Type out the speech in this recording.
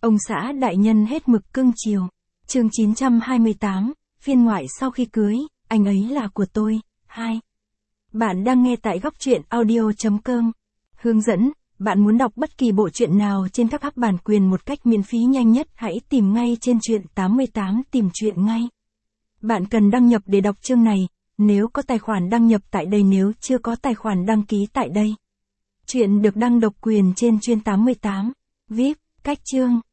Ông xã đại nhân hết mực cưng chiều. Chương 928, phiên ngoại sau khi cưới, anh ấy là của tôi. 2. Bạn đang nghe tại góc truyện audio.com. Hướng dẫn, bạn muốn đọc bất kỳ bộ truyện nào trên các app bản quyền một cách miễn phí nhanh nhất, hãy tìm ngay trên truyện 88 tìm truyện ngay. Bạn cần đăng nhập để đọc chương này, nếu có tài khoản đăng nhập tại đây, nếu chưa có tài khoản đăng ký tại đây. Truyện được đăng độc quyền trên truyện 88. VIP, cách chương.